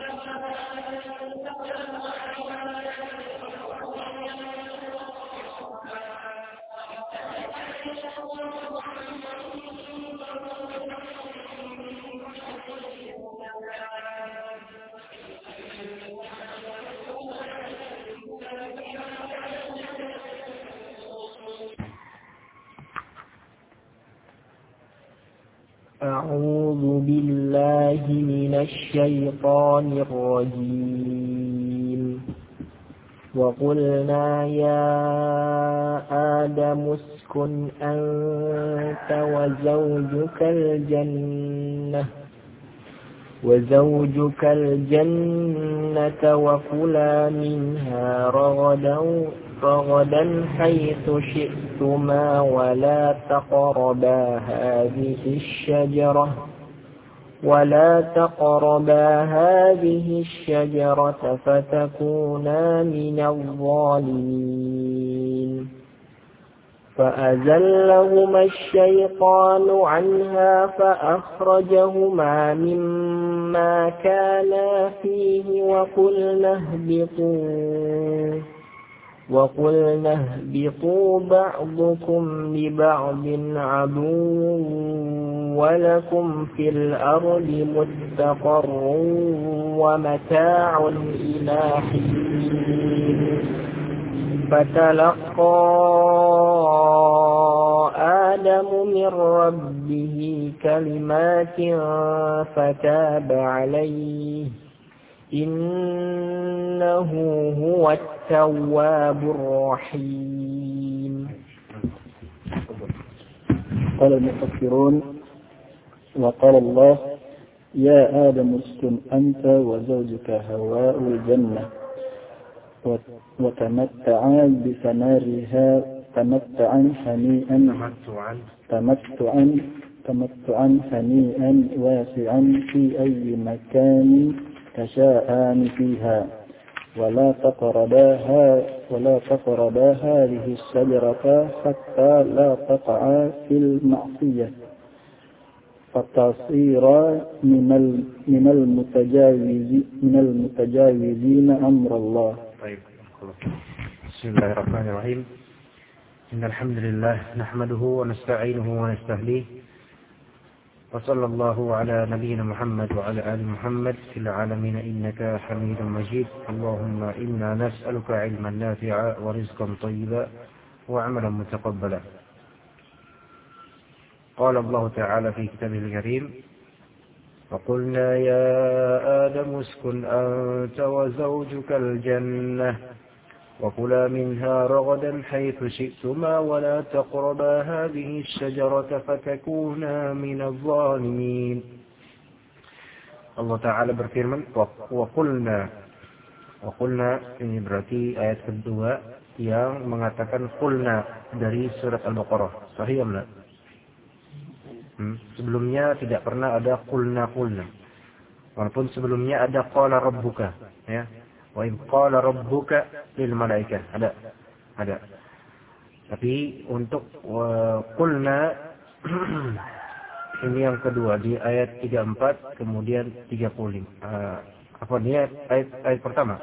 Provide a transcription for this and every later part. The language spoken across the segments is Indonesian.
أعوذ بالله من الشيطان الرجيم. وقلنا يا آدم اسكن أنت وزوجك الجنة وكلا منها رغدا حيث شئتما ولا تقربا هذه الشجرة فتكونا من الظالمين. فأزلهما الشيطان عنها فأخرجهما مما كانا فيه وقلنا اهبطوا بعضكم لبعض عدو ولكم في الأرض مستقر ومتاع إلى حين. فتلقى آدم من ربه كلمات فتاب عليه إنه هو التواب الرحيم. قال المفسرون: وقال الله: يا آدم اسكن أنت وزوجك هواء الجنة وتمتعا بثمارها تمتعا هنيئا واسعا في أي مكان تشاءان فيها ولا تقربا هذه الشجرة حتى لا تقعا في المعصية فتصيرا من المتجاوزين أمر الله. طيب. بسم الله الرحمن الرحيم. إن الحمد لله نحمده ونستعينه ونستهديه وصلى الله على نبينا محمد وعلى آل محمد في العالمين إنك حميد مجيد. اللهم إنا نسألك علما نافعا ورزقا طيبا وعملا متقبلا. قال الله تعالى في كتابه الكريم: وقلنا يا آدم اسكن أنت وزوجك الجنة وكلا منها رغدا حيث شئتما ولا تقربا هذه الشجرة فتكونا من الظالمين. Allah Ta'ala berfirman, Waqulna ini berarti ayat kedua yang mengatakan qulna dari surat Al-Baqarah. Sahih ya? Sebelumnya tidak pernah ada qulna. Walaupun sebelumnya ada qala rabbuka, ya. Wa in qala rabbuka lil malaikah, ada. Tapi untuk qulna ini yang kedua di ayat 34 kemudian 30. Apa dia ayat pertama?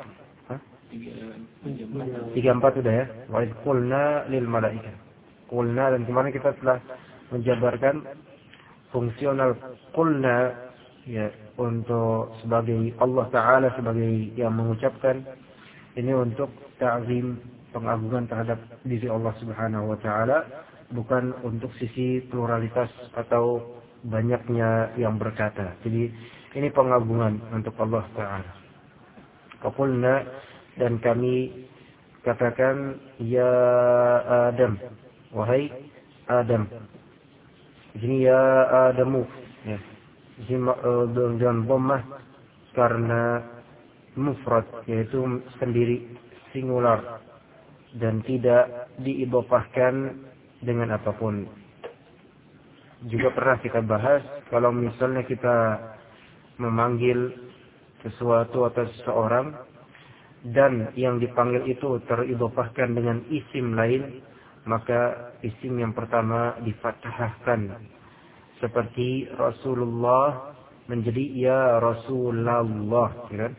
34 sudah ya. Wa in qulna lil malaikah. Qulna, dan kemarin kita telah menjabarkan fungsional qulna ya, untuk sebagai Allah Ta'ala sebagai yang mengucapkan ini untuk ta'zim, pengagungan terhadap diri Allah Subhanahu wa Ta'ala, bukan untuk sisi pluralitas atau banyaknya yang berkata. Jadi ini pengagungan untuk Allah Ta'ala. Qulna, dan kami katakan ya Adam, wahai Adam. Di sini ya Adamu, ya. Dengan dhammah karena mufrad, yaitu sendiri, singular, dan tidak diidhofahkan dengan apapun. Juga pernah kita bahas, kalau misalnya kita memanggil sesuatu atau seseorang dan yang dipanggil itu teridhofahkan dengan isim lain, maka isim yang pertama difathahkan. Seperti Rasulullah menjadi ya Rasulullah, kan?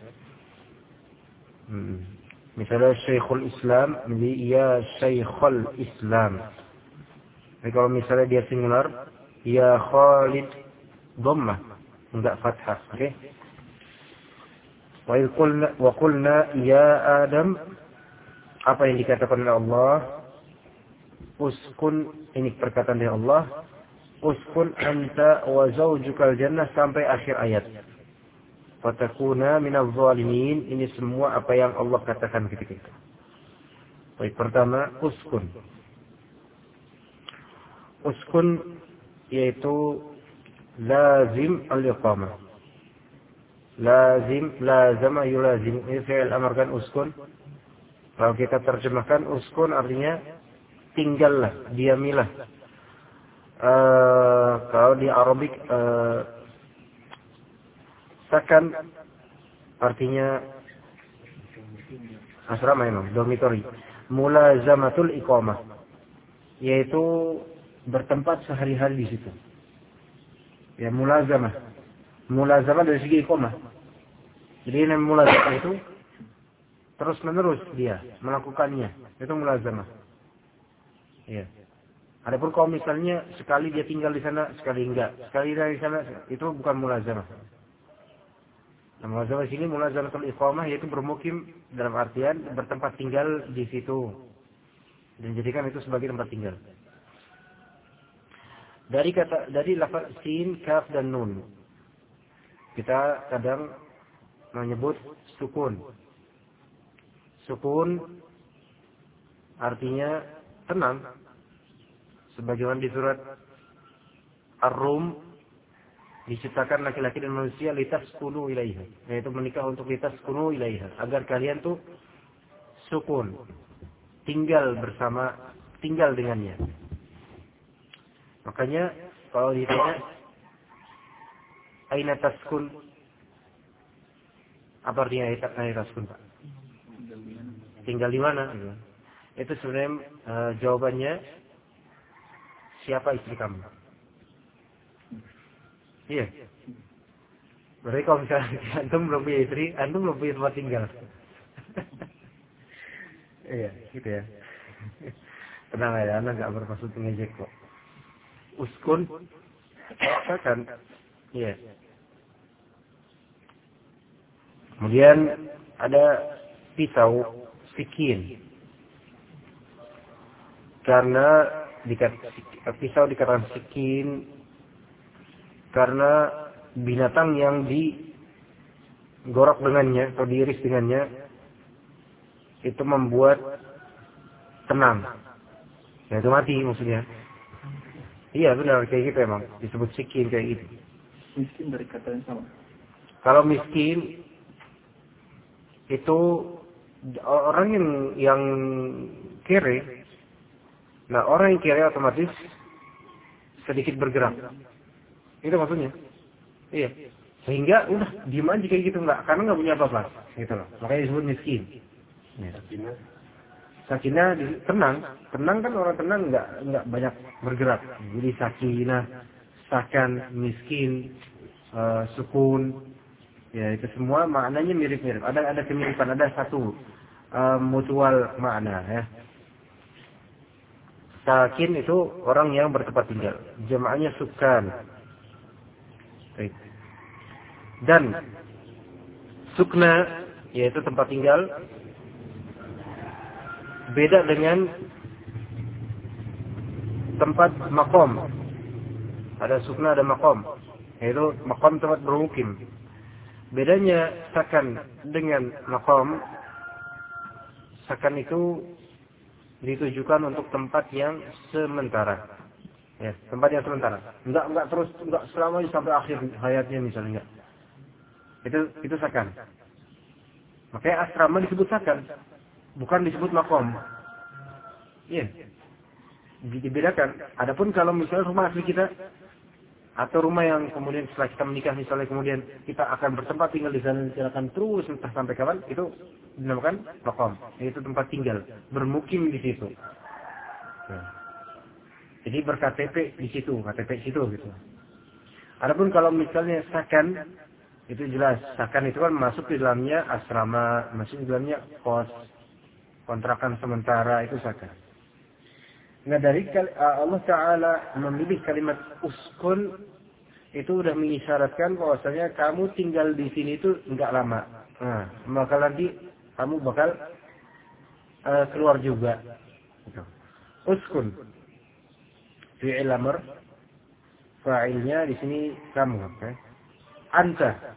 Misalnya Syekhul Islam menjadi ya Syekhul Islam. Jadi kalau misalnya dia singular, ya Khalid dhammah, enggak fathah, oke? Wa qulna ya Adam, apa yang dikatakan oleh Allah? Uskun, ini perkataan dari Allah. Uskun anta wa zawjukal jannah sampai akhir ayat. Fatakuna minaz zalimin. Ini semua apa yang Allah katakan ketika itu. Baik, pertama uskun. Uskun yaitu lazim al-iqamah. Lazim, lazama yulazim. Ini fi'il amar kan uskun. Kalau kita terjemahkan uskun artinya tinggallah, diamilah. Kalau di Arabik sakan artinya asrama, memang dormitory. Mulazamatul iqamah, yaitu bertempat sehari-hari di situ. Ya, mulazamah. Mulazamah dari segi iqamah. Jadi yang mulazamah itu terus menerus dia melakukannya, itu mulazamah. Iya. Adapun kalau misalnya sekali dia tinggal di sana, sekali enggak, sekali dari sana, itu bukan mulazamah. Nah, mulazamah sini mulazamatul iqamah, yaitu bermukim dalam artian bertempat tinggal di situ dan jadikan itu sebagai tempat tinggal. Dari lafaz sin, kaf dan nun, kita kadang menyebut sukun. Sukun artinya tenang. Sebagaimana di surat Ar-Rum, diciptakan laki-laki dan manusia litaskunu ilaiha, yaitu menikah untuk litaskunu ilaiha, agar kalian tuh sukun, tinggal bersama, tinggal dengannya. Makanya kalau ditanya aina taskun, apa artinya aina taskun, Pak? Tinggal di mana? Itu sebenarnya jawabannya siapa istri kamu? Iya. Berarti kalau misalnya antum belum punya istri, antum belum punya tempat tinggal. Iya, gitu ya. Tenang aja, anak nggak bermaksud mengejek kok. Uskun, kan? Iya. Kemudian ada pisau, sikin. Karena pisau dikatakan sikin karena binatang yang digorok dengannya atau diiris dengannya itu membuat tenang, yaitu mati maksudnya. Iya benar, kayak gitu emang disebut sikin kayak gitu. Miskin dari kata yang sama. Kalau miskin itu orang yang kere. Nah, orang yang kere otomatis sedikit bergerak. Itu maksudnya. Iya. Sehingga udah diem aja kayak gitu, karena nggak punya apa-apa. Gitu loh. Makanya disebut miskin. Sakinah tenang. Tenang kan, orang tenang nggak banyak bergerak. Jadi sakinah, sakan, miskin, sukun. Ya, itu semua maknanya mirip-mirip. Ada kemiripan, ada satu mutual makna ya. Sakin itu orang yang bertempat tinggal. Jamaahnya sukan. Dan sukna yaitu tempat tinggal beda dengan tempat makom. Ada sukna, ada makom. Yaitu makom tempat bermukim. Bedanya sakan dengan makom, sakan itu ditujukan untuk tempat yang sementara. Ya, tempat yang sementara. Enggak selamanya sampai akhir hayatnya misalnya, enggak. Itu sakan. Makanya asrama disebut sakan, bukan disebut makom. Iya. Dibedakan. Adapun kalau misalnya rumah asli kita atau rumah yang kemudian setelah kita menikah misalnya kemudian kita akan bertempat tinggal di sana silakan terus entah sampai kapan, itu dinamakan maqam, yaitu tempat tinggal, bermukim di situ. Jadi berKTP di situ, KTP di situ gitu. Adapun kalau misalnya sakan, itu jelas. Sakan itu kan masuk di dalamnya asrama, masuk di dalamnya kos, kontrakan sementara, itu sakan. Nah, dari Allah Ta'ala memilih kalimat uskun, itu udah mengisyaratkan bahwasanya kamu tinggal di sini itu enggak lama. Nah, maka nanti kamu bakal keluar juga. Uskun, fi'il amr, fa'ilnya di sini kamu. Okay? Anta,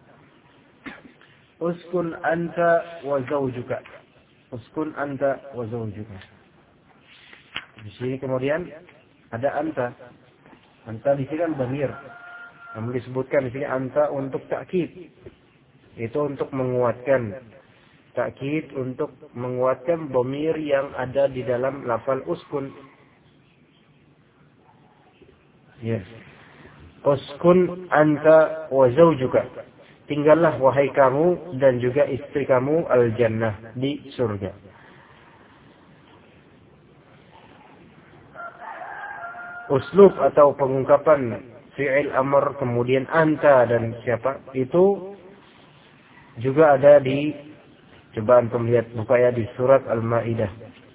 uskun anta wa zawjuka. Uskun anta wa zawjuka. Di sini kemudian ada anta. Anta di sini kan dhamir. Namun disebutkan di sini anta untuk takkid. Itu untuk menguatkan. Takkid untuk menguatkan dhamir yang ada di dalam lafal uskun. Yes. Uskun anta wa zawjuka. Tinggallah wahai kamu dan juga istri kamu al-jannah, di surga. Uslub atau pengungkapan fi'il amr kemudian anta dan siapa itu juga ada di, coba antum lihat buka ya, di surat Al-Maidah.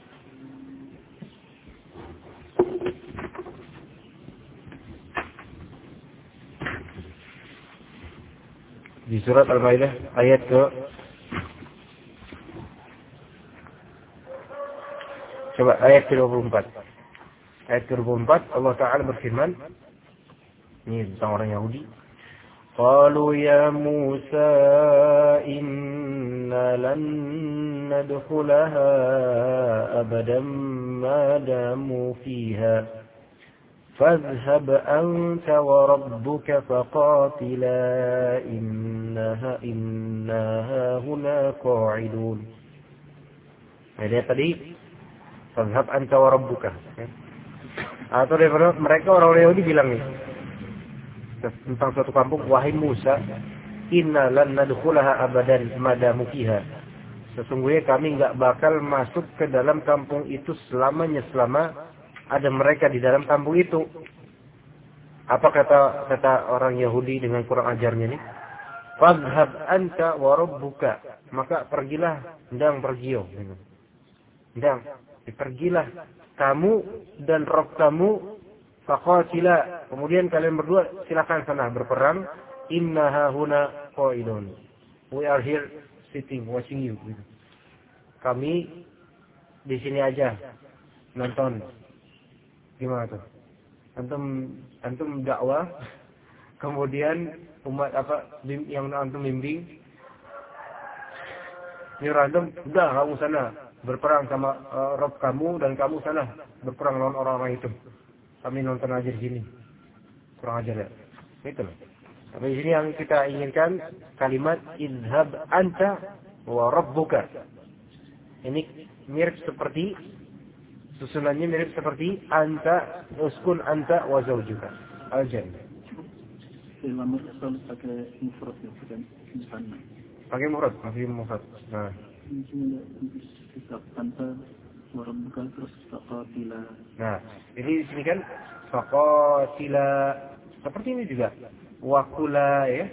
Di surat Al-Maidah ayat ke, coba ayat ke-24. Ayat ke-24 Allah Ta'ala berfirman, ini tentang orang Yahudi. Qalu ya Musa inna lan nadkhulaha abadan ma damu fiha fadhhab anta wa rabbuka faqatila innaha huna qa'idun. Jadi tadi fadhhab anta wa rabbuka. Atau daripada mereka orang-orang Yahudi bilang nih tentang suatu kampung, wahai Musa, inna lan nadkhulaha abadan madamu fiha. Sesungguhnya kami enggak bakal masuk ke dalam kampung itu selamanya, selama ada mereka di dalam kampung itu. Apa kata orang Yahudi dengan kurang ajarnya nih? Fadhhab anta wa rabbuka. Maka pergilah, ndang pergio. Ndang, pergilah kamu dan Rabb kamu, faqatila, kemudian kalian berdua silakan sana berperang, innaha huna qa'idun, we are here sitting watching you. Kami di sini aja nonton. Gimana tuh? Antum dakwah, kemudian umat yang antum bimbing nyuruh antum, udah kamu sana berperang sama Rabb kamu dan kamu sana berperang lawan orang-orang itu. Kami nonton aja di sini. Kurang ajar ya. Itu loh. Tapi di sini yang kita inginkan kalimat idhab anta wa rabbuka. Ini mirip seperti, susunannya mirip seperti anta, uskun anta wa zawjuka al-jannah. Ilmu selalu pakai mufrad ya, bukan musanna. Pakai mufrad. Nah. Kitab anta wa rabbuka terus faqatila. Nah, jadi di sini kan faqatila, seperti ini juga wakula ya.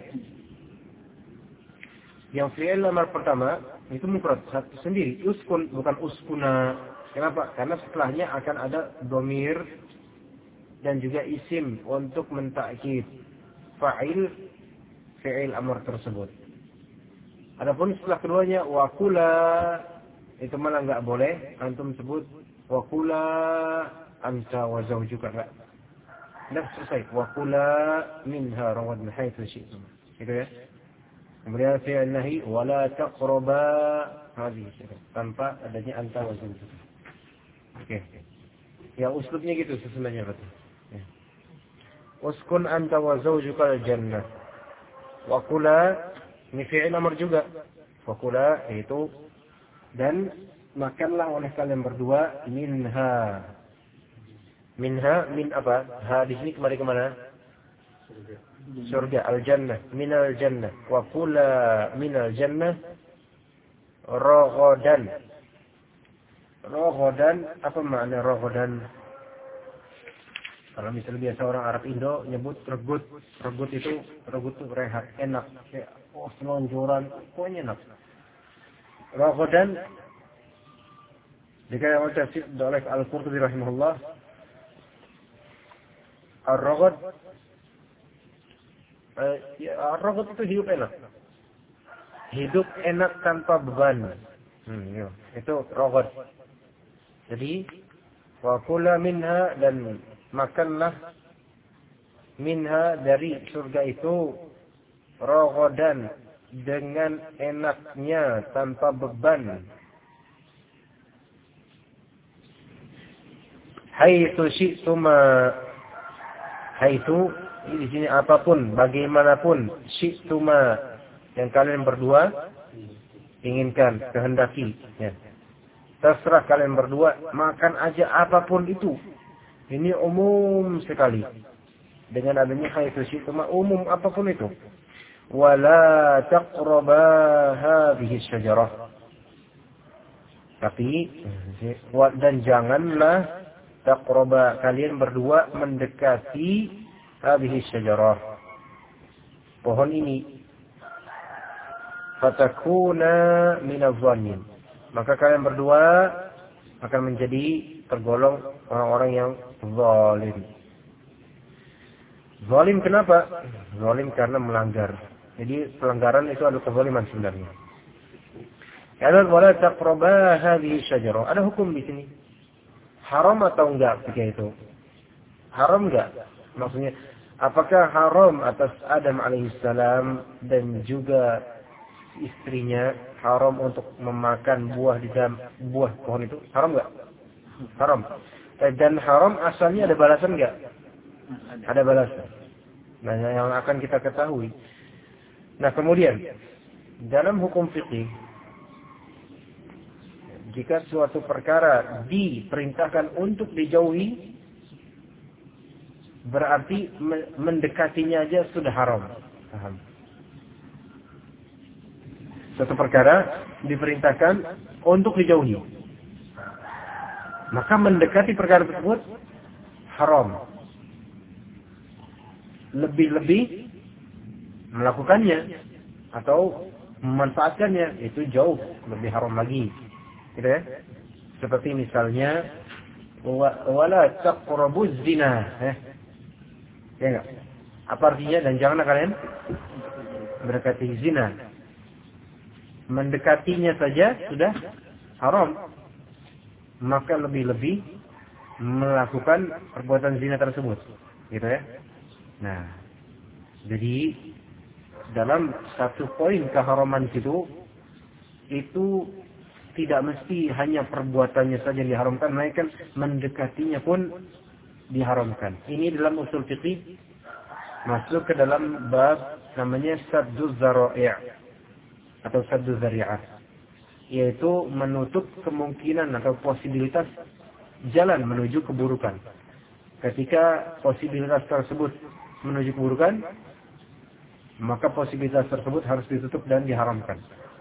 Yang fi'il amar pertama itu mufrad satu sendiri, uskun bukan uskuna. Kenapa? Karena setelahnya akan ada dhamir dan juga isim untuk mentakkid fa'il fi'il amar tersebut. Adapun setelah keduanya wakula, itu malah enggak boleh antum sebut wakula anta wa zawjuka, enggak. Dah selesai. Wakula minha rawadna haitsu syi'tum. Gitu ya. Kemudian fi'il nahi wala taqraba hadhihi, tanpa adanya anta wa zawjuka. Oke. Ya uslubnya gitu sebenarnya berarti. Ya. Uskun anta wa zawjuka al-jannah. Wakula ini fi'il amr juga. Wakula itu dan makanlah oleh kalian berdua minha. Minha min apa? Ha di sini kembali ke mana? Surga, al-jannah, minal jannah. Wakula minal jannah raghadan. Raghadan, apa makna raghadan? Kalau misalnya biasa orang Arab Indo nyebut regut. Regut itu rehat, enak. Kayak, selonjoran, pokoknya enak. Raghadan dikatakan tafsir oleh Al-Qurtubi rahimahullah, ar-raghad ar-raghad itu hidup enak. Hidup enak tanpa beban. Itu raghad. Jadi wa kula minha, dan makanlah minha dari surga itu raghadan dengan enaknya tanpa beban. Haitsu syi'tuma, haitsu di sini apapun, bagaimanapun, syi'tuma yang kalian berdua inginkan, kehendaki, ya. Terserah kalian berdua makan aja apapun itu. Ini umum sekali. Dengan adanya haitsu syi'tuma, umum apapun itu. Wala taqraba hadhihi syajarah. Tapi dan janganlah taqraba, kalian berdua mendekati hadhihi syajarah, pohon ini. Fatakuna minadh dhalimin, maka kalian berdua akan menjadi tergolong orang-orang yang zalim. Zalim kenapa? Zalim karena melanggar. Jadi pelanggaran itu adalah kezaliman sebenarnya. Kalau wala taqraba hadhihi syajarah, ada hukum di sini. Haram atau enggak ketika itu? Haram enggak? Maksudnya, apakah haram atas Adam alaihissalam dan juga istrinya haram untuk memakan buah di dalam buah pohon itu? Haram enggak? Haram. Dan haram asalnya ada balasan enggak? Ada balasan. Nah, yang akan kita ketahui. Nah, kemudian dalam hukum fikih, jika suatu perkara diperintahkan untuk dijauhi, berarti mendekatinya aja sudah haram. Paham? Suatu perkara diperintahkan untuk dijauhi, maka mendekati perkara tersebut haram. Lebih-lebih melakukannya atau memanfaatkannya itu jauh lebih haram lagi. Gitu ya? Seperti misalnya wala taqrabuz zina, ya enggak? Apa artinya? Dan janganlah kalian mendekati zina. Mendekatinya saja sudah haram, maka lebih-lebih melakukan perbuatan zina tersebut, gitu ya. Nah, jadi dalam satu poin keharaman itu tidak mesti hanya perbuatannya saja yang diharamkan, melainkan mendekatinya pun diharamkan. Ini dalam usul fiqih masuk ke dalam bab namanya sadduz zara'i' atau sadduz zari'ah, yaitu menutup kemungkinan atau posibilitas jalan menuju keburukan. Ketika posibilitas tersebut menuju keburukan, maka posibilitas tersebut harus ditutup dan diharamkan.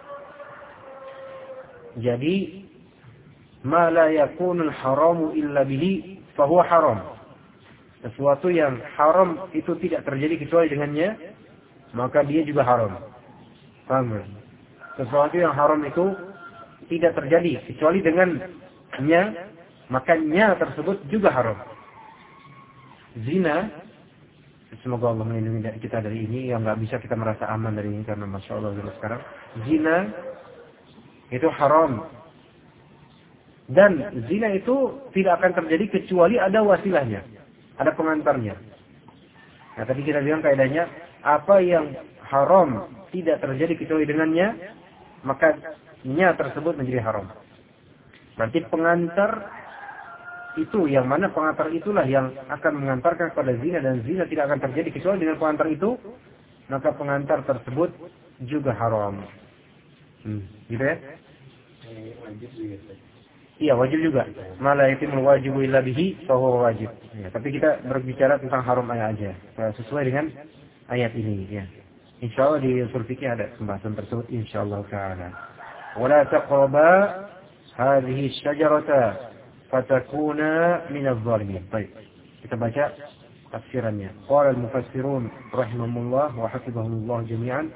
Jadi, ma la yakunul haramu illa bihi fahuwa haram. Sesuatu yang haram itu tidak terjadi kecuali dengannya, maka dia juga haram. Paham? Sesuatu yang haram itu tidak terjadi kecuali dengannya, maka nya tersebut juga haram. Zina, semoga Allah melindungi kita dari ini, yang nggak bisa kita merasa aman dari ini, karena masya Allah sekarang zina itu haram, dan zina itu tidak akan terjadi kecuali ada wasilahnya, ada pengantarnya. Nah, tadi kita bilang kaidahnya, apa yang haram tidak terjadi kecuali dengannya, maka nya tersebut menjadi haram. Berarti pengantar itu, yang mana pengantar itulah yang akan mengantarkan kepada zina, dan zina tidak akan terjadi kecuali dengan pengantar itu, maka pengantar tersebut juga haram. Gitu ya? Wajib juga. Iya, wajib juga. Mala yatimul wajibu illa bihi fahuwa wajib. Ya, tapi kita berbicara tentang haram aja, sesuai dengan ayat ini, ya. Insyaallah di usul fikih ada pembahasan tersebut insyaallah taala. Wala taqraba hadhihi syajarata fatakuna minadh dhalimin. Baik. Kita baca tafsirannya. Qala al-mufassirun rahimahumullah wa hafizahumullah jami'an.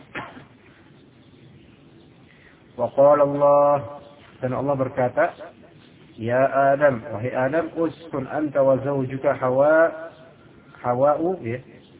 Wa qala Allah, dan Allah berkata, ya Adam, wahai Adam, uskun anta wa zawjuka Hawa'u, ya.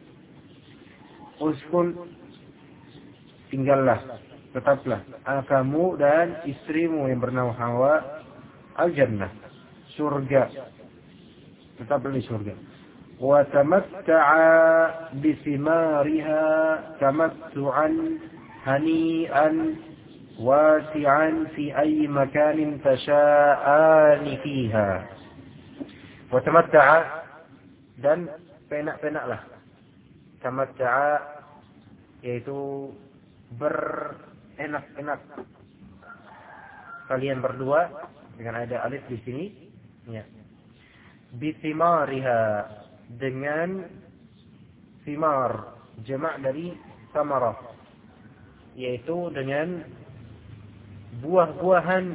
Uskun, tinggallah, tetaplah kamu dan istrimu yang bernama Hawa al-jannah, surga, tetaplah di surga. Wa tamatta'a bisimariha tamattu'an hani'an wasi'an fi ayyi makanin tasha'ani fiha. Wa tamatta'a, dan penak-penaklah. Tamatta'a yaitu berenak-enak kalian berdua, dengan ada alif di sini, ya. Bisimariha, dengan simar, jamak dari samarah, yaitu dengan buah-buahan.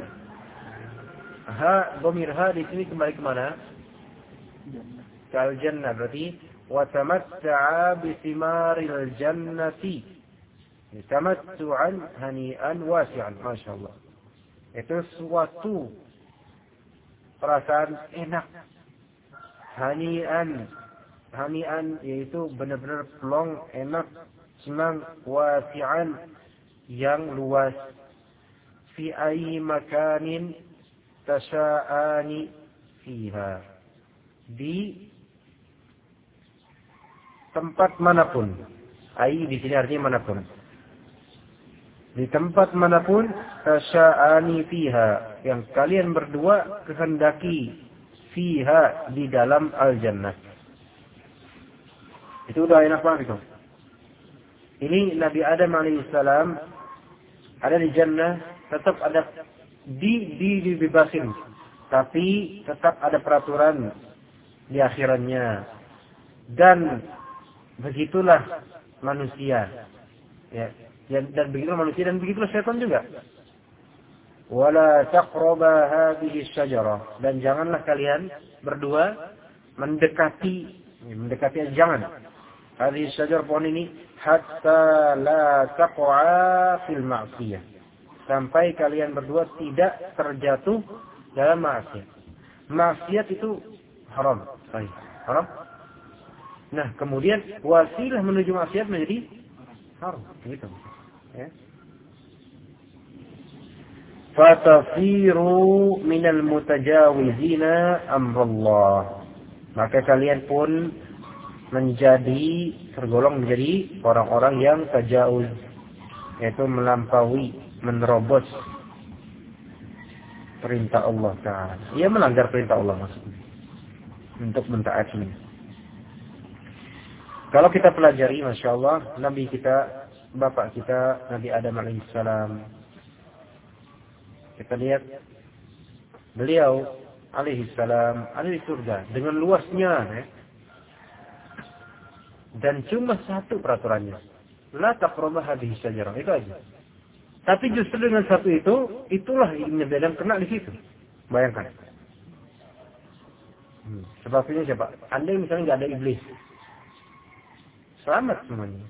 Dhamir ha di sini kembali ke mana? Kal jannah, berarti wa tamatta'a bisimaril jannati tamattu'an hani'an wasi'an. Masyaallah. Itu suatu perasaan enak. Hani'an yaitu benar-benar plong, enak, senang, wasi'an yang luas. Fi ayyi makanin tasha'ani fiha, di tempat manapun. Ai di sini artinya manapun. Di tempat manapun tasha'ani fiha, yang kalian berdua kehendaki, fiha, di dalam al-jannah. Itu udah enak banget itu. Ini Nabi Adam alaihissalam ada di jannah, tetap ada dibebasin, tapi tetap ada peraturan di akhirannya. Dan begitulah manusia, ya. Dan begitulah manusia, dan begitulah syaitan juga. Wala taqraba hadhihi syajarah, dan janganlah kalian berdua mendekati jangan hadhihi syajarah, pohon ini, hatta la taqa'a fil ma'siyah, sampai kalian berdua tidak terjatuh dalam maksiat. Maksiat itu haram, haram. Nah, kemudian wasilah menuju maksiat menjadi haram, gitu. Ya. Fatafiru minal mutajawizina amrullah, maka kalian pun tergolong menjadi orang-orang yang tajawuz, yaitu melampaui, menerobos perintah Allah Ta'ala. Ia melanggar perintah Allah maksudnya, untuk mentaatinya. Kalau kita pelajari, Masya Allah, Nabi kita, Bapak kita, Nabi Adam alaihissalam, kita lihat beliau alaihissalam ada di surga dengan luasnya, ya. Dan cuma satu peraturannya, la taqrabu hadhihi syajarah, itu aja. Tapi justru dengan satu itu, itulah Ibn Adam kena di situ. Bayangkan. Sebabnya siapa? Andai misalnya nggak ada iblis, selamat semuanya.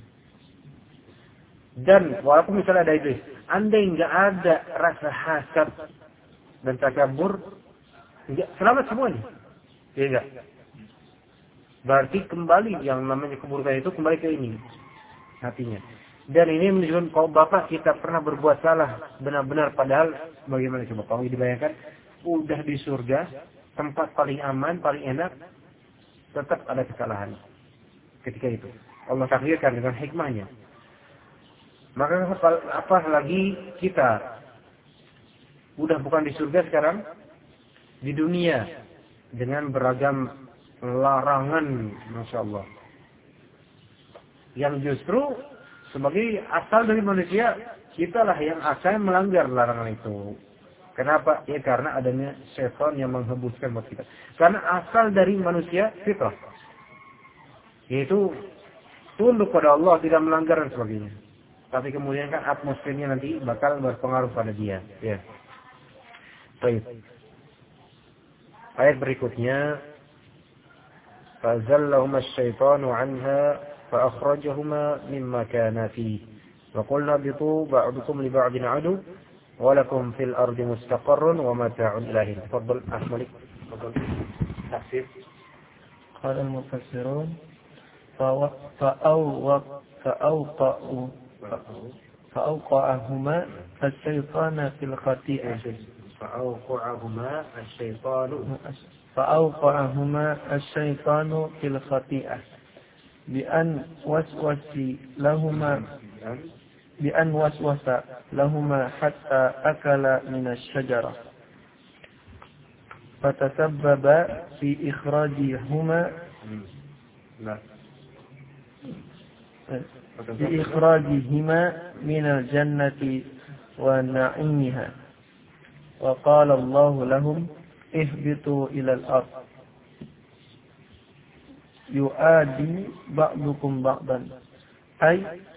Dan walaupun misalnya ada iblis, andai nggak ada rasa hasad dan takabur, nggak selamat semuanya. Iya nggak? Berarti kembali yang namanya keburukan itu kembali ke ini hatinya. Dan ini menunjukkan kalau Bapak kita pernah berbuat salah benar-benar, padahal bagaimana coba kalau dibayangkan udah di surga, tempat paling aman, paling enak, tetap ada kesalahan ketika itu. Allah takdirkan dengan hikmahnya. Maka apa lagi kita udah bukan di surga sekarang, di dunia dengan beragam larangan, Masya Allah, yang justru sebagai asal dari manusia, kitalah yang akan melanggar larangan itu. Kenapa? Ya karena adanya syaitan yang menghembuskan buat kita. Karena asal dari manusia fitrah, yaitu tunduk pada Allah, tidak melanggar dan sebagainya. Tapi kemudian kan atmosfernya nanti bakal berpengaruh pada dia. Ya. Baik. Ayat berikutnya, فأزلهما الشيطان عنها فأخرجهما مما كان فيه وقلنا اهبطوا بعضكم لبعض عدو ولكم في الأرض مستقر ومتاع إلى حين. تفضل أحمد. تفضل تفسير. قال المفسرون فأوقعهما الشيطان في الخطيئة. فأوقعهما الشيطان في الخطيئة بأن وسوس لهما حتى أكل من الشجرة فتسبب في إخراجهما من الجنة ونعيمها وقال الله لهم اهبطوا إلى الأرض يؤادي بعضكم بعضا أي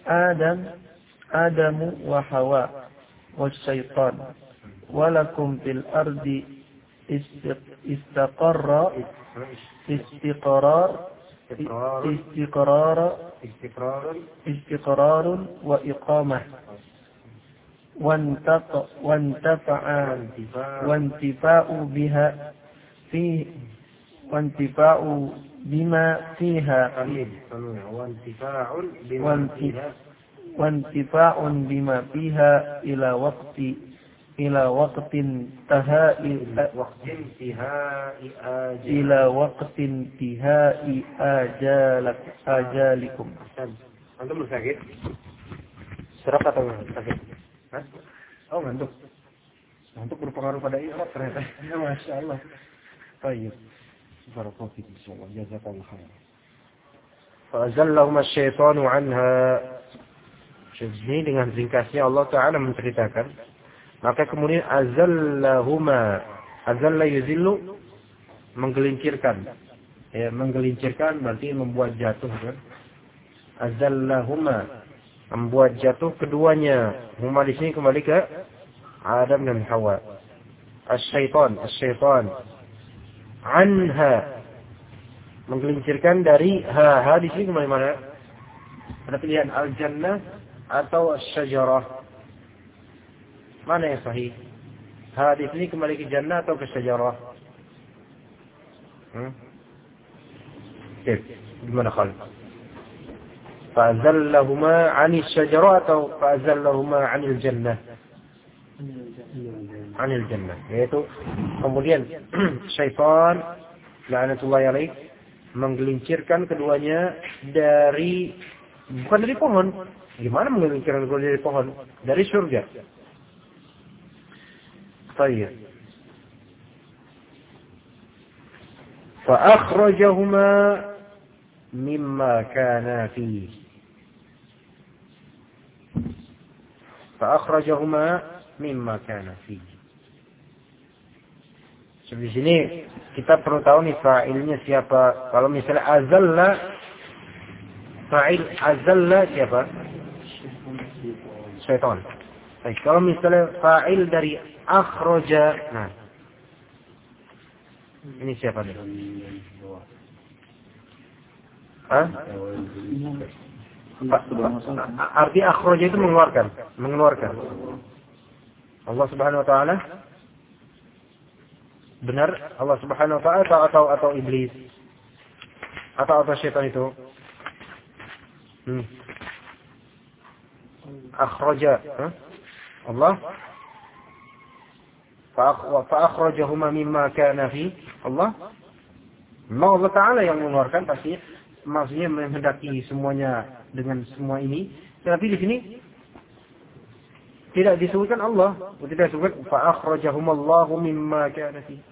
آدم وحواء والشيطان ولكم في الأرض استقرار وإقامة وانتفاع بما فيها إلى وقت انتهاء آجالكم. Antum sakit? Serak atau sakit? Hah? Oh, ngantuk. Ngantuk berpengaruh pada ikhlas ternyata. Ya, Masya Allah. Baik. Barakallahu fiik insyaallah. Jazakallahu khairan. Fa'azallahuma asy-syaitanu 'anha. Jadi dengan ringkasnya Allah Ta'ala menceritakan, maka kemudian azallahuma, azalla yuzillu, menggelincirkan. Ya, menggelincirkan berarti membuat jatuh kan? Azallahuma, membuat jatuh keduanya. Huma di sini kembali ke Adam dan Hawa. Asy-syaitan anha, menggelincirkan dari ha di sini kembali mana? Ada pilihan al-jannah atau asy-syajarah. Mana yang sahih? Ha di sini kembali ke jannah atau ke syajarah? Gimana kal? Fa'azallahuma 'anil syajarah atau fa'azallahuma 'anil jannah? 'Anil jannah. Yaitu kemudian syaitan la'natullahi alaih menggelincirkan keduanya bukan dari pohon. Gimana menggelincirkan keduanya dari pohon? Dari surga. Baik. Fa'akhrajahuma mimma kana fihi. Fa'akhrajahuma mimma kana fihi. Di sini kita perlu tahu nih fa'ilnya siapa. Kalau misalnya azalla, fa'il azalla siapa? Syaitan. Baik, kalau misalnya fa'il dari akhraja, nah ini siapa nih? Hah? Arti akhraja itu mengeluarkan. Allah Subhanahu wa taala. Benar Allah Subhanahu wa taala atau iblis? Atau syaitan itu? Akhraja, Allah. Fa'akhrajahuma mimma kana fi. Allah. Allah Ta'ala yang mengeluarkan pasti. Maksudnya menghendaki semuanya dengan semua ini. Tapi di sini tidak disebutkan Allah. Tidak disebutkan fa'akhrajahumallahu mimma kana fi.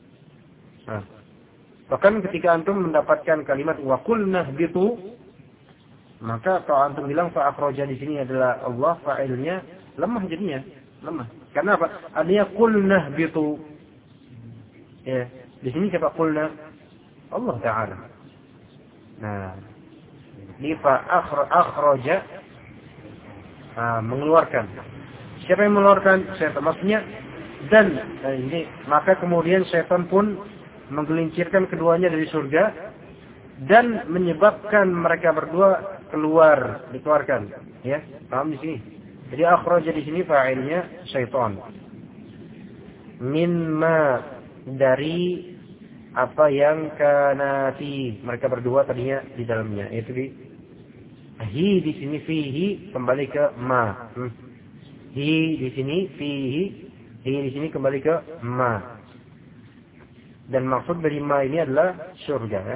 Bahkan ketika antum mendapatkan kalimat wa qulna ihbitu, maka kalau antum bilang fa'akhraja di sini adalah Allah, fa'ilnya lemah jadinya. Lemah. Karena apa? Artinya qulna ihbitu. Ya, di sini siapa qulna? Allah Ta'ala. Nah, ini fa'akhraja, mengeluarkan. Siapa yang mengeluarkan? Syaitan. Maksudnya dan ini maka kemudian syaitan pun menggelincirkan keduanya dari surga dan menyebabkan mereka berdua dikeluarkan, ya. Paham di sini? Jadi akhraja di sini fa'ilnya syaitan. Mimma, dari apa yang kana fi, mereka berdua tadinya di dalamnya, yaitu di sini fihi kembali ke ma. Hi di sini fihi, hi di sini kembali ke ma. Dan maksud dari ma ini adalah surga, ya.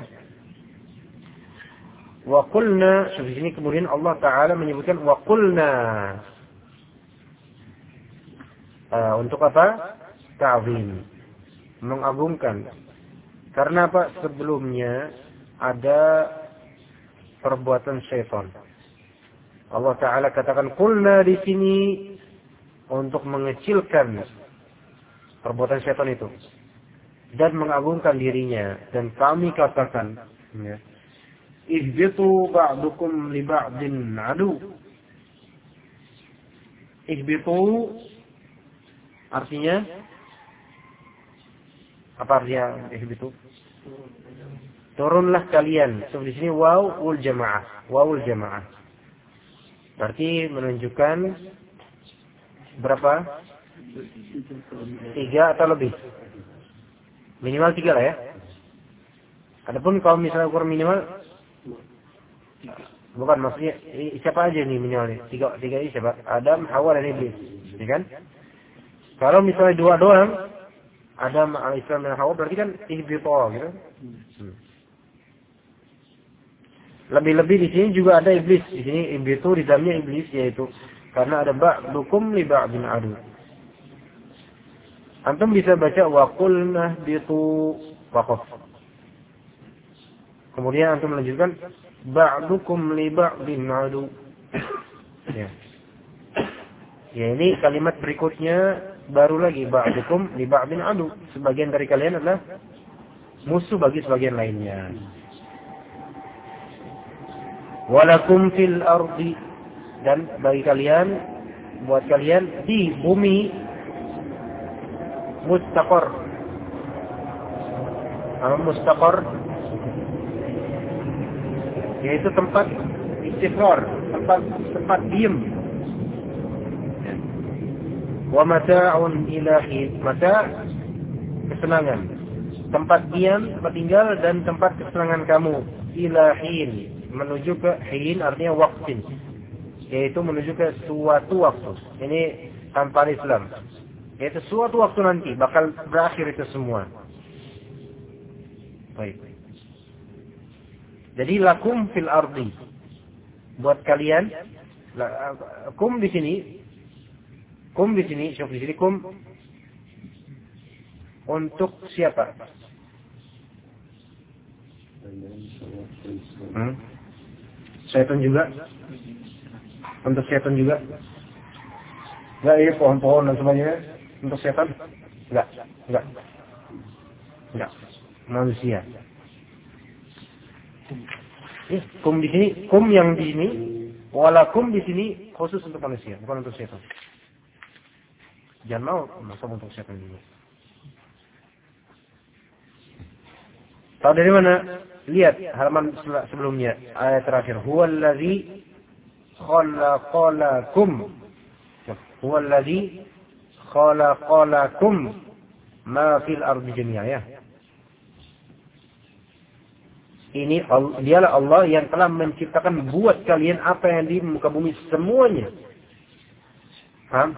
Wa qulna, di sini kemudian Allah Ta'ala menyebutkan wa qulna. Untuk apa? Ta'zim, mengagungkan. Karena apa? Sebelumnya ada perbuatan syaitan. Allah Ta'ala katakan qulna di sini untuk mengecilkan perbuatan syaitan itu dan mengagungkan dirinya. Dan kami katakan, ya, ihbitu ba'dukum li ba'din adu. Ihbitu artinya apa artinya ihbitu? Turunlah kalian. So, di sini wawul jamaah, wawul jamaah. Berarti menunjukkan berapa? 3 atau lebih. Minimal 3 lah, ya. Adapun kalau misalnya ukur minimal, bukan maksudnya siapa aja nih minimalnya? 3 ini siapa? Adam, Hawa dan Iblis, ya kan? Kalau misalnya 2 doang, Adam, Al-Islam dan Hawa, berarti kan ihbita gitu. Lebih-lebih di sini juga ada iblis. Di sini ihbitu di dalamnya iblis, yaitu karena ada ba'dukum li ba'din adu. Antum bisa baca wa qulna bitu waqaf. Kemudian antum melanjutkan ba'dukum li ba'din adu. Ya. Ya, ini kalimat berikutnya baru lagi ba'dukum li ba'din adu. Sebagian dari kalian adalah musuh bagi sebagian lainnya. Walakum fil ardi, dan bagi kalian, buat kalian di bumi mustaqor. Mustaqor yaitu tempat istiqrar, tempat diem. Wa mata'un ilahi, mata kesenangan, tempat diam, tempat tinggal dan tempat kesenangan kamu. Ilahin, menuju ke hin artinya waktin, yaitu menuju ke suatu waktu. Ini tanpa Islam, yaitu suatu waktu nanti bakal berakhir itu semua. Baik. Jadi lakum fil ardi, buat kalian. Kum di sini, syuf di sini kum untuk siapa? Syaitan juga? Untuk syaitan juga? Enggak, ini pohon-pohon dan sebagainya untuk syaitan? Enggak. Manusia. Kum di sini, kum yang di sini, walakum di sini khusus untuk manusia, bukan untuk syaitan. Jangan mau masuk untuk syaitan juga. Tahu dari mana? Lihat halaman sebelumnya, ayat terakhir. Huwallazi khalaqalakum. Huwallazi khalaqalakum ma fil ardi jami'a, ya. Ini dialah Allah yang telah menciptakan buat kalian apa yang di muka bumi semuanya. Paham?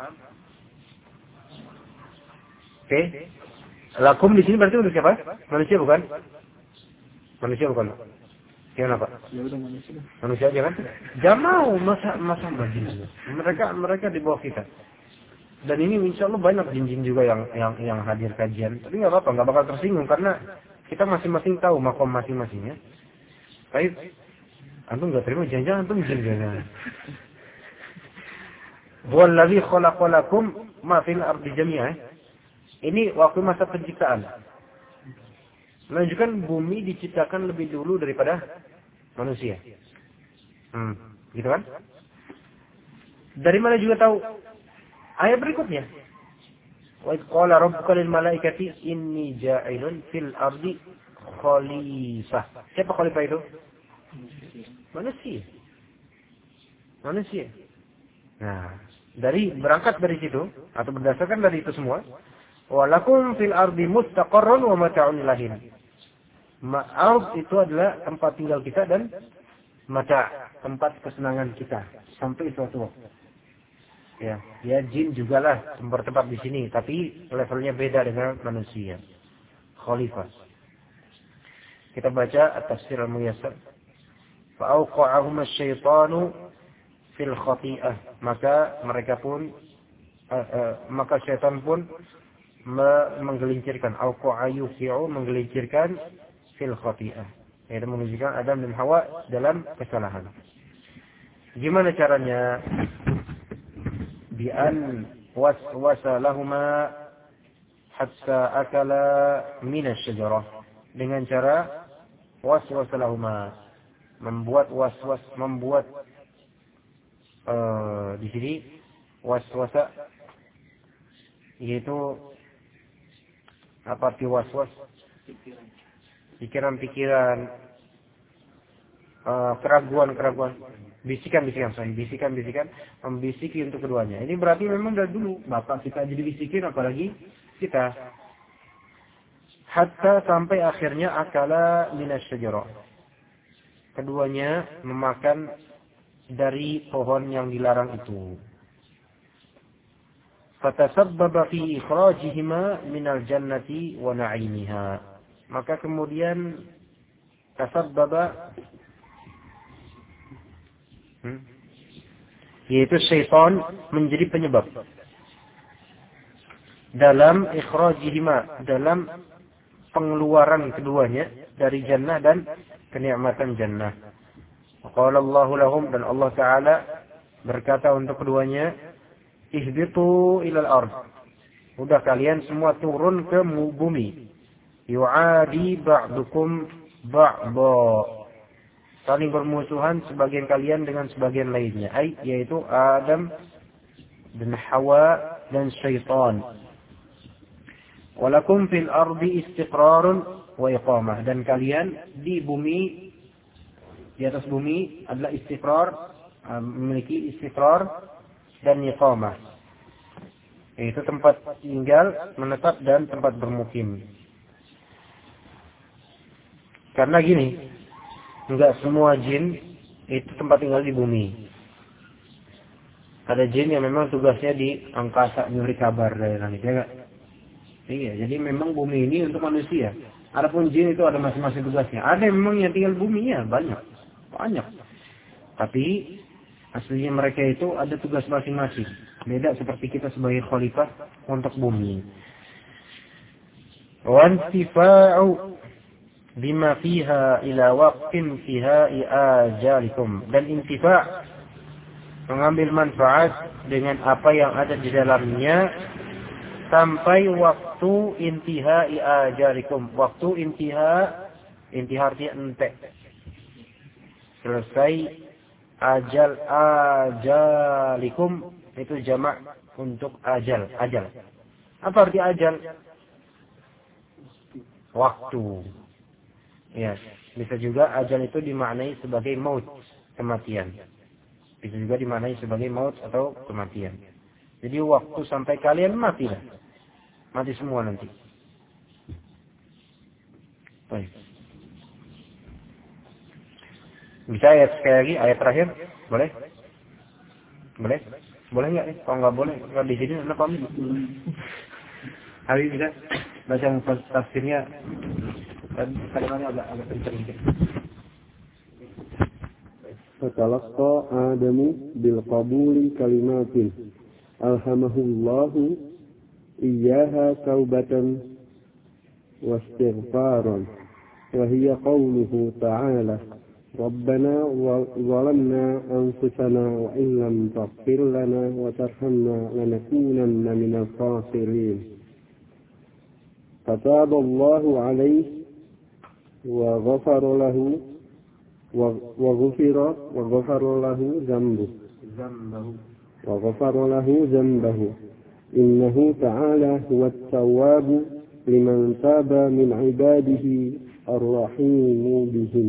Oke. Lakum di sini berarti untuk siapa? Manusia bukan? Manusia bukan? Gimana Pak? Ya udah manusia. Manusia aja kan? Jangan mau masa jin. Mereka di bawah kita. Dan ini insya Allah banyak jin-jin juga yang hadir kajian. Tapi nggak apa-apa, nggak bakal tersinggung karena kita masing-masing tahu makom masing-masingnya. Baik, antum nggak terima jangan-jangan antum jin jangan. Wallazi khalaqalakum ma fil ardi jami'a. Ini waktu masa penciptaan. Menunjukkan bumi diciptakan lebih dulu daripada manusia. Gitu kan? Dari mana juga tahu? Ayat berikutnya. Wa qala rabbuka lil malaikati inni ja'ilun fil ardi khalifah. Siapa khalifah itu? Manusia. Nah, berangkat dari situ atau berdasarkan dari itu semua, walakum fil ardi mustaqarrun wa mata'un ilahin. Ard itu adalah tempat tinggal kita dan tempat kesenangan kita sampai suatu waktu. Ya jin jugalah bertempat di sini, tapi levelnya beda dengan manusia. Khalifah. Kita baca at-tafsir al-muyassar. Fa'auqa'ahum asy-syaitanu fil khati'ah. Maka syaitan pun menggelincirkan. Auqa'a yuqi'u, menggelincirkan fil khati'ah. Yaitu menunjukkan Adam dan Hawa dalam kesalahan. Gimana caranya? Bi'an waswasa lahuma hatta akala minas syajarah. Dengan cara waswasa lahuma, membuat di sini waswasa yaitu apa arti waswas? Pikiran-pikiran, keraguan, bisikan, membisiki untuk keduanya. Ini berarti memang dari dulu bapak kita jadi bisikin, apalagi kita. Hatta sampai akhirnya akala minas syajarah. Keduanya memakan dari pohon yang dilarang itu. Fatasabbaba fi ikhrajihima minal jannati wa na'imiha. Maka kemudian tasabbaba yaitu syaitan menjadi penyebab dalam ikhrajihima, dalam pengeluaran keduanya dari jannah dan kenikmatan jannah. Qala Allahu lahum, dan Allah Ta'ala berkata untuk keduanya, ihbitu ilal ard. Udah kalian semua turun ke bumi. Yu'adi ba'dukum ba'da. Saling bermusuhan sebagian kalian dengan sebagian lainnya. Yaitu Adam dan Hawa dan syaitan. Walakum fil ardi istiqrarun wa iqamah. Dan kalian di bumi, di atas bumi adalah istiqrar, memiliki istiqrar dan iqamah. Yaitu tempat tinggal, menetap, dan tempat bermukim. Karena gini, enggak semua jin itu tempat tinggal di bumi. Ada jin yang memang tugasnya di angkasa, memberi kabar dari langit, ya enggak? Iya, jadi memang bumi ini untuk manusia. Adapun jin itu ada masing-masing tugasnya. Ada yang memang yang tinggal bumi, ya banyak. Tapi aslinya mereka itu ada tugas masing-masing. Beda seperti kita sebagai khalifah untuk bumi. Wa intifa'u bima fiha ila waqtin fiha ajalikum. Dan intifa' mengambil manfaat dengan apa yang ada di dalamnya sampai waktu intiha ajalikum. Waktu intiha artinya ente. Selesai ajalikum itu jamak untuk ajal. Apa arti ajal? Waktu. Ya, bisa juga ajal itu dimaknai sebagai maut, kematian. Bisa juga dimaknai sebagai maut atau kematian. Jadi waktu sampai kalian matilah. Mati semua nanti. Baik. Bisa ayat sekali lagi, ayat terakhir? Boleh? Boleh nggak? Kalau nggak boleh, kalau di sini anda pamit. Hari bisa baca tafsirnya. Kalimatnya agak kencang dikit. Fatalaqa Adamu bil qabuli kalimatin alhamahullahu iyyaha taubatan wastighfaran wa hiya qawluhu ta'ala Rabbana zalamna anfusana wa in lam taghfir lana wa tarhamna lanakunanna minal khasirin. Fataballahu alaihi وغفر له ذنبه إنه تعالى هو التواب لمن تاب من عباده الرحيم بهم.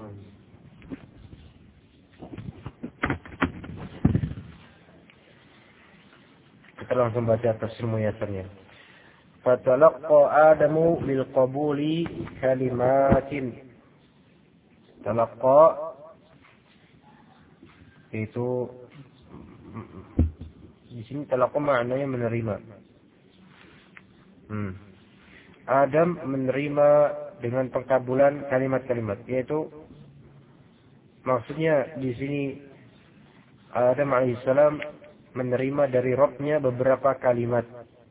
Kita langsung baca tafsir muyasarnya. Fatalaqqa Adamu bil qabuli kalimatin. Talaqqa itu di sini talaqqa maknanya menerima. Adam menerima dengan pengkabulan kalimat-kalimat, yaitu maksudnya di sini Adam alaihissalam menerima dari Rabb-nya beberapa kalimat,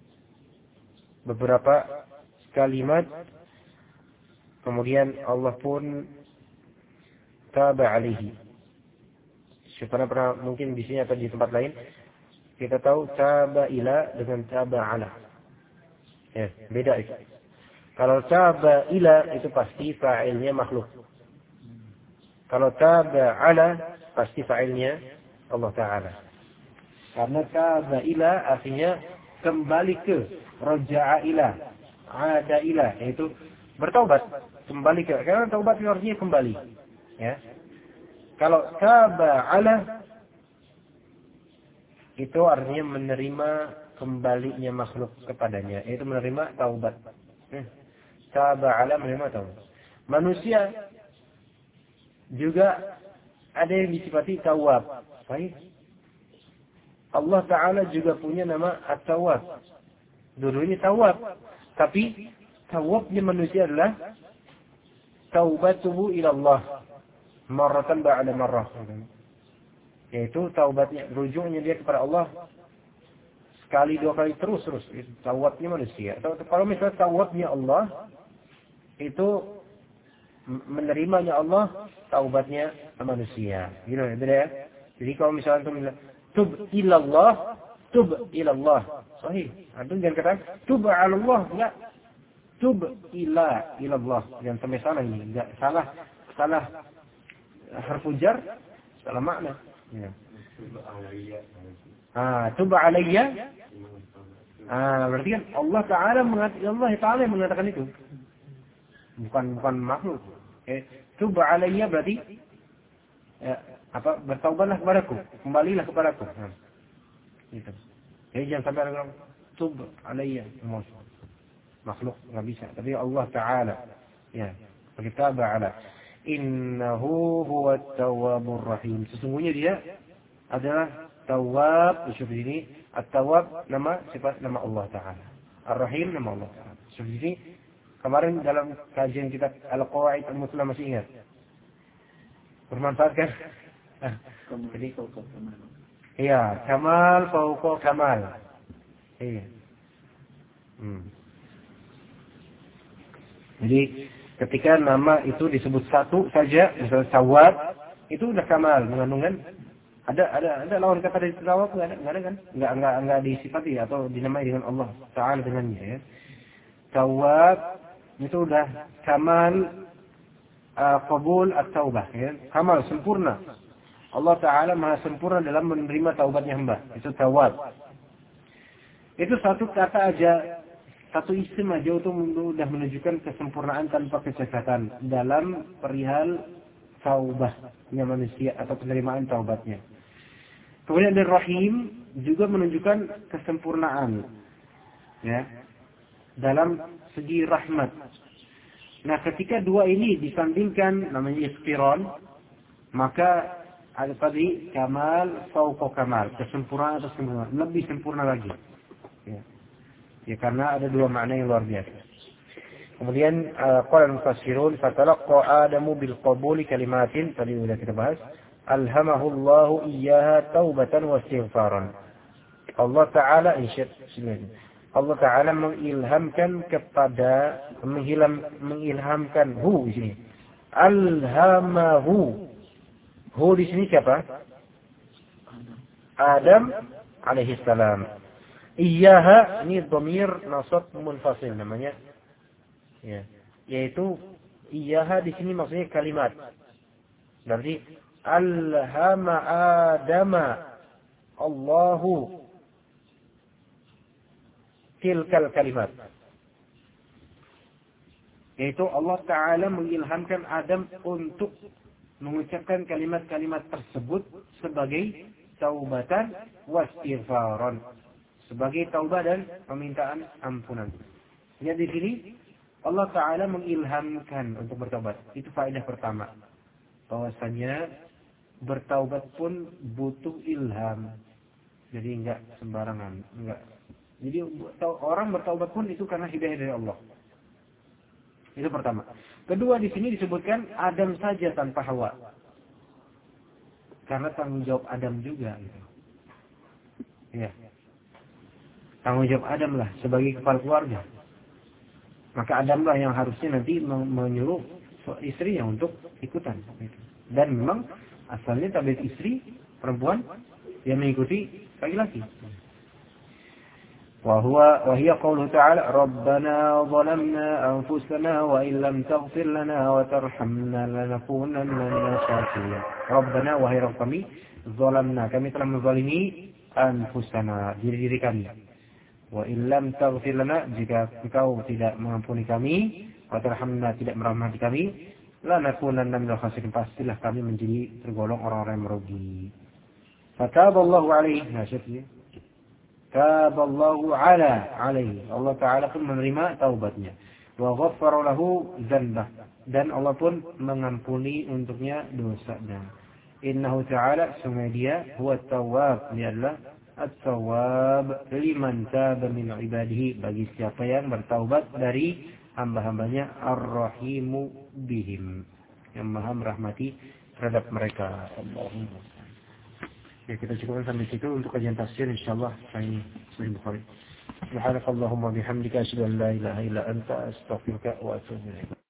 kemudian Allah pun taba alaihi. Siapa pernah mungkin di sini atau di tempat lain kita tahu taba ila dengan taba ala. Ya, beda itu. Kalau taba ila itu pasti fa'ilnya makhluk. Kalau taba ala pasti fa'ilnya Allah Ta'ala. Karena taba ila artinya kembali ke, raja'a ila, ada ila, yaitu bertaubat, kembali ke. Karena taubat itu artinya kembali. Ya. Kalau taba ala itu artinya menerima kembalinya makhluk kepadanya, yaitu menerima taubat. Taba ala menerima taubat. Manusia juga ada yang disifati tawab. Baik. Allah Ta'ala juga punya nama At-Tawwab. Dulunya tawab. Tapi tawabnya manusia adalah taubatuhu ila Allah marratan ba'da marrah. Yaitu taubatnya, rujuknya dia kepada Allah sekali, dua kali, terus. Itu tawabnya manusia. Kalau misalnya tawabnya Allah itu menerimanya Allah, taubatnya manusia. Gitu ya, beda ya. Jadi kalau misalnya antum bilang tub ilallah, sahih. Antum jangan katakan tub ala Allah, enggak. Tub ilallah. Jangan sampai salah ini. Enggak, salah harfu jar, salah makna. Ya. Tub alayya. Berarti kan Allah Ta'ala mengatakan itu. Bukan makhluk. Tub alayya berarti bertaubatlah kepadaku, kembalilah kepadaku. Gitu. Jadi jangan sampai ada orang tub alayya, makhluk enggak bisa, tapi Allah Ta'ala. Ya, kita ba'ala. Innahu huwat tawwabur rahim. Sesungguhnya dia adalah tawwab. Seperti ini, at-tawwab nama sifat nama Allah Ta'ala. Ar-Rahim nama Allah Ta'ala. Seperti ini kemarin dalam kajian kita Al-Qawaid Al-Muslah masih ingat? Bermanfaat kan? Jadi iya, kamal fauqa kamal. Iya. Jadi ketika nama itu disebut satu saja, misalnya Tawwab, itu udah kamal, mengandungkan ada lawan kata dari Tawwab enggak ada kan? Enggak disifati atau dinamai dengan Allah Ta'ala dengannya ya. Tawwab itu udah kamal qabul at-taubah ya. Kamal sempurna. Allah Ta'ala maha sempurna dalam menerima taubatnya hamba. Itu tawab. Itu satu kata aja, satu isim aja itu sudah menunjukkan kesempurnaan tanpa kecacatan dalam perihal taubahnya manusia atau penerimaan taubatnya. Kemudian dari Rahim juga menunjukkan kesempurnaan ya dalam segi rahmat. Nah, ketika dua ini disandingkan namanya iqtiran, maka ada tadi kamal fauqa kamal, kesempurnaan atas kesempurnaan, lebih sempurna lagi. Ya, karena ada dua makna yang luar biasa. Kemudian qala al-mufassirun fatalaqqa Adamu bil qabuli kalimatin, tadi sudah kita bahas, alhamahu Allahu iyyaha taubatan wa istighfaran. Allah Ta'ala Allah Ta'ala mengilhamkan kepada mengilhamkan hu di sini. Alhamahu. Hu di sini siapa? Adam alaihi salam. Iyyaha ini dhamir nasab munfasil namanya. Ya. Yaitu iyyaha di sini maksudnya kalimat. Berarti alhama Adama Allahu tilkal kalimat. Yaitu Allah Ta'ala mengilhamkan Adam untuk mengucapkan kalimat-kalimat tersebut sebagai taubatan wastighfaran. Sebagai taubat dan permintaan ampunan. Jadi di sini Allah Ta'ala mengilhamkan untuk bertaubat. Itu faedah pertama. Bahwasanya bertaubat pun butuh ilham. Jadi enggak sembarangan. Enggak. Jadi orang bertaubat pun itu karena hidayah dari Allah. Itu pertama. Kedua, di sini disebutkan Adam saja tanpa Hawa. Karena tanggung jawab Adam juga. Gitu. Ya. Tanggung jawab Adam lah sebagai kepala keluarga. Maka Adam lah yang harusnya nanti menyuruh istrinya untuk ikutan. Gitu. Dan memang asalnya tabiat istri perempuan yang mengikuti laki-laki. وهي قوله تعالى ربنا ظلمنا أنفسنا وإن لم تغفر لنا وترحمنا لنكونن من الخاسرين. ربنا wahai Rabb kami, zalamna kami telah menzalimi anfusana diri kami. Wa in lam taghfir lana jika engkau tidak mengampuni kami, wa tarhamna tidak merahmati kami, lanakunanna minal khasirin pastilah kami menjadi tergolong orang-orang yang merugi. Fataballahu alaihi nasyati. Taballahu alaihi. Allah Ta'ala pun menerima taubatnya. Wa ghaffara lahu dzanbah. Dan Allah pun mengampuni untuknya dosanya. Innahu Ta'ala sungguh dia huwa tawwab. Dia adalah at-tawwab liman taba min ibadihi. Bagi siapa yang bertaubat dari hamba-hambanya ar-rahimu bihim. Yang maha merahmati terhadap mereka. Allahumma. Ya, kita cukupkan sampai situ untuk kajian tafsir insyaallah Sahih Bukhari. Subhanakallahumma bihamdika asyhadu an la ilaha illa anta astaghfiruka wa atubu ilaik.